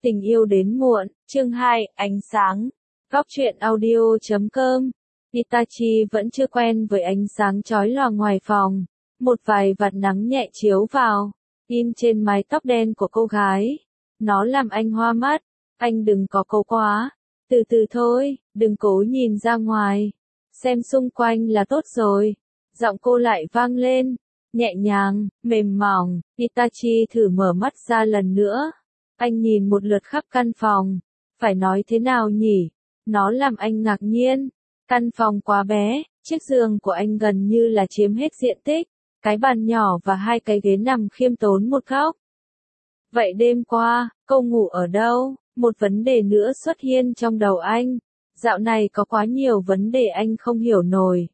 Tình yêu đến muộn, chương 2, ánh sáng. Góc truyện audio.com. Itachi vẫn chưa quen với ánh sáng chói lòa ngoài phòng. Một vài vạt nắng nhẹ chiếu vào, in trên mái tóc đen của cô gái. Nó làm anh hoa mắt. Anh đừng có cố quá. Từ từ thôi, đừng cố nhìn ra ngoài. Xem xung quanh là tốt rồi. Giọng cô lại vang lên. Nhẹ nhàng, mềm mỏng. Itachi thử mở mắt ra lần nữa. Anh nhìn một lượt khắp căn phòng. Phải nói thế nào nhỉ? Nó làm anh ngạc nhiên. Căn phòng quá bé, chiếc giường của anh gần như là chiếm hết diện tích. Cái bàn nhỏ và hai cái ghế nằm khiêm tốn một góc. Vậy đêm qua, cô ngủ ở đâu? Một vấn đề nữa xuất hiện trong đầu anh. Dạo này có quá nhiều vấn đề anh không hiểu nổi.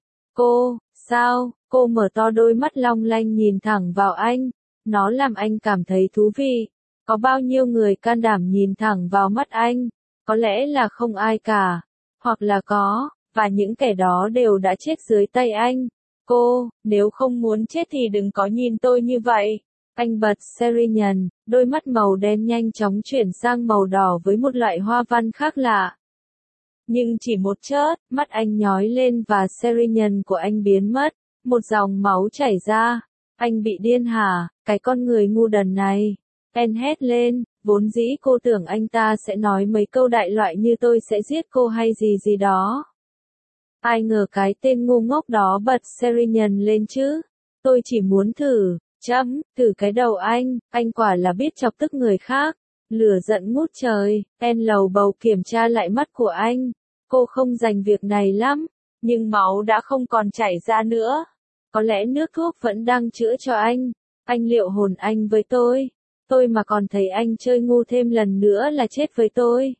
Sao? Cô mở to đôi mắt long lanh nhìn thẳng vào anh. Nó làm anh cảm thấy thú vị. Có bao nhiêu người can đảm nhìn thẳng vào mắt anh? Có lẽ là không ai cả. Hoặc là có, và những kẻ đó đều đã chết dưới tay anh. Nếu không muốn chết thì đừng có nhìn tôi như vậy. Anh bật Serian, đôi mắt màu đen nhanh chóng chuyển sang màu đỏ với một loại hoa văn khác lạ. Nhưng chỉ một chớp, mắt anh nhói lên và Serian của anh biến mất. Một dòng máu chảy ra. Anh bị điên hả, cái con người ngu đần này. En hét lên, vốn dĩ cô tưởng anh ta sẽ nói mấy câu đại loại như tôi sẽ giết cô hay gì đó. Ai ngờ cái tên ngu ngốc đó bật Serian lên chứ. Tôi chỉ muốn thử cái đầu anh quả là biết chọc tức người khác. Lửa giận ngút trời, En lầu bầu kiểm tra lại mắt của anh. Cô không dành việc này lắm, nhưng máu đã không còn chảy ra nữa. Có lẽ nước thuốc vẫn đang chữa cho anh. Anh liệu hồn anh với tôi mà còn thấy anh chơi ngu thêm lần nữa là chết với tôi.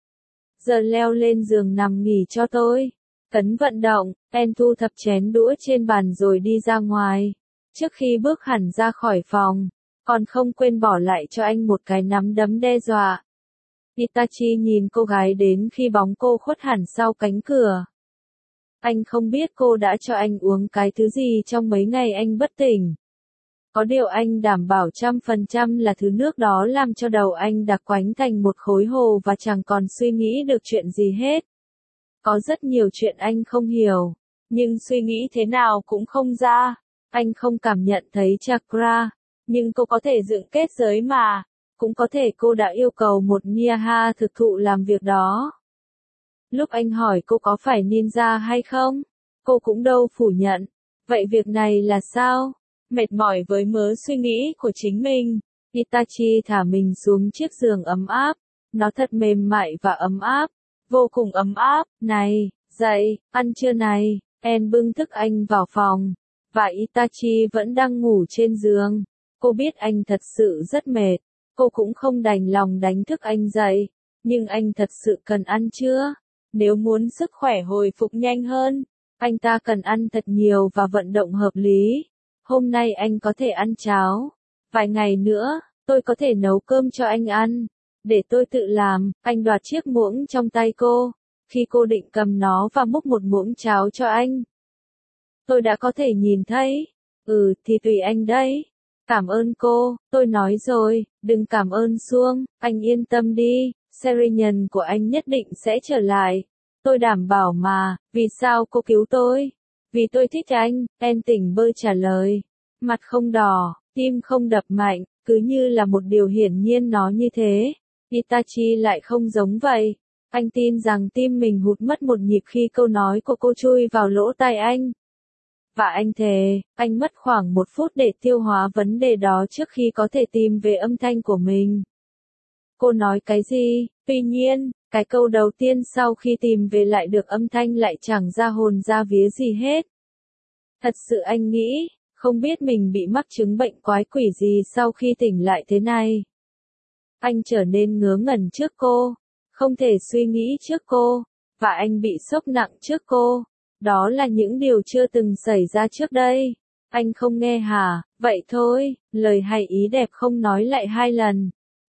Giờ leo lên giường nằm nghỉ cho tôi. Cấn vận động, En thu thập chén đũa trên bàn rồi đi ra ngoài. Trước khi bước hẳn ra khỏi phòng, còn không quên bỏ lại cho anh một cái nắm đấm đe dọa. Itachi nhìn cô gái đến khi bóng cô khuất hẳn sau cánh cửa. Anh không biết cô đã cho anh uống cái thứ gì trong mấy ngày anh bất tỉnh. Có điều anh đảm bảo 100% là thứ nước đó làm cho đầu anh đặc quánh thành một khối hồ và chẳng còn suy nghĩ được chuyện gì hết. Có rất nhiều chuyện anh không hiểu, nhưng suy nghĩ thế nào cũng không ra. Anh không cảm nhận thấy chakra, nhưng cô có thể dựng kết giới mà. Cũng có thể cô đã yêu cầu một Nyaha thực thụ làm việc đó. Lúc anh hỏi cô có phải ninja hay không, cô cũng đâu phủ nhận. Vậy việc này là sao? Mệt mỏi với mớ suy nghĩ của chính mình, Itachi thả mình xuống chiếc giường ấm áp. Nó thật mềm mại và ấm áp, vô cùng ấm áp. Này, dậy, ăn trưa này. En bưng thức anh vào phòng, và Itachi vẫn đang ngủ trên giường. Cô biết anh thật sự rất mệt, cô cũng không đành lòng đánh thức anh dậy. Nhưng anh thật sự cần ăn trưa. Nếu muốn sức khỏe hồi phục nhanh hơn, anh ta cần ăn thật nhiều và vận động hợp lý. Hôm nay anh có thể ăn cháo. Vài ngày nữa, tôi có thể nấu cơm cho anh ăn. Để tôi tự làm. Anh đoạt chiếc muỗng trong tay cô. Khi cô định cầm nó và múc một muỗng cháo cho anh. Tôi đã có thể nhìn thấy. Thì tùy anh đấy. Cảm ơn cô, tôi nói rồi, đừng cảm ơn Suông, anh yên tâm đi, Serian của anh nhất định sẽ trở lại. Tôi đảm bảo mà. Vì sao cô cứu tôi? Vì tôi thích anh, En tỉnh bơ trả lời. Mặt không đỏ, tim không đập mạnh, cứ như là một điều hiển nhiên nó như thế. Itachi lại không giống vậy. Anh tin rằng tim mình hụt mất một nhịp khi câu nói của cô chui vào lỗ tai anh. Và anh thề, anh mất khoảng 1 phút để tiêu hóa vấn đề đó trước khi có thể tìm về âm thanh của mình. Cô nói cái gì? Tuy nhiên, cái câu đầu tiên sau khi tìm về lại được âm thanh lại chẳng ra hồn ra vía gì hết. Thật sự anh nghĩ, không biết mình bị mắc chứng bệnh quái quỷ gì sau khi tỉnh lại thế này. Anh trở nên ngớ ngẩn trước cô, không thể suy nghĩ trước cô, và anh bị sốc nặng trước cô. Đó là những điều chưa từng xảy ra trước đây. Anh không nghe hả? Vậy thôi, lời hay ý đẹp không nói lại 2 lần.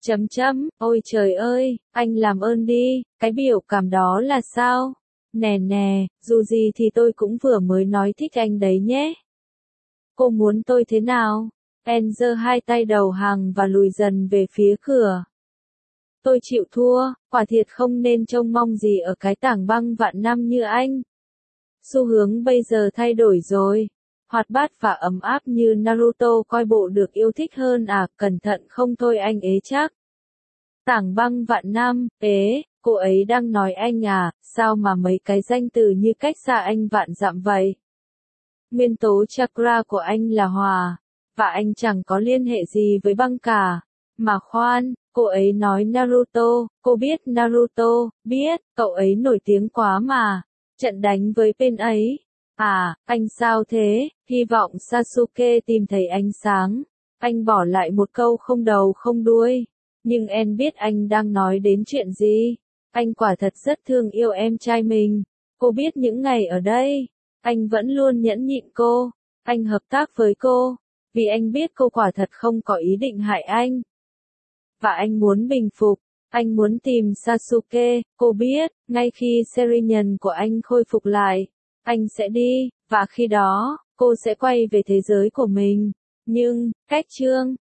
Ôi trời ơi, anh làm ơn đi, cái biểu cảm đó là sao? Nè, dù gì thì tôi cũng vừa mới nói thích anh đấy nhé. Cô muốn tôi thế nào? En giơ hai tay đầu hàng và lùi dần về phía cửa. Tôi chịu thua, quả thiệt không nên trông mong gì ở cái tảng băng vạn năm như anh. Xu hướng bây giờ thay đổi rồi. Hoạt bát và ấm áp như Naruto coi bộ được yêu thích hơn à, cẩn thận không thôi anh ế chắc. Tảng băng vạn năm, cô ấy đang nói anh à, sao mà mấy cái danh từ như cách xa anh vạn dặm vậy? Nguyên tố chakra của anh là hỏa, và anh chẳng có liên hệ gì với băng cả. Mà khoan, cô ấy nói Naruto, cô biết Naruto, biết, cậu ấy nổi tiếng quá mà. Trận đánh với bên ấy. À, anh sao thế? Hy vọng Sasuke tìm thấy ánh sáng. Anh bỏ lại một câu không đầu không đuôi. Nhưng em biết anh đang nói đến chuyện gì. Anh quả thật rất thương yêu em trai mình. Cô biết những ngày ở đây, anh vẫn luôn nhẫn nhịn cô. Anh hợp tác với cô, vì anh biết cô quả thật không có ý định hại anh. Và anh muốn bình phục. Anh muốn tìm Sasuke, cô biết, ngay khi Sharingan của anh khôi phục lại, anh sẽ đi, và khi đó, cô sẽ quay về thế giới của mình. Nhưng, cách chương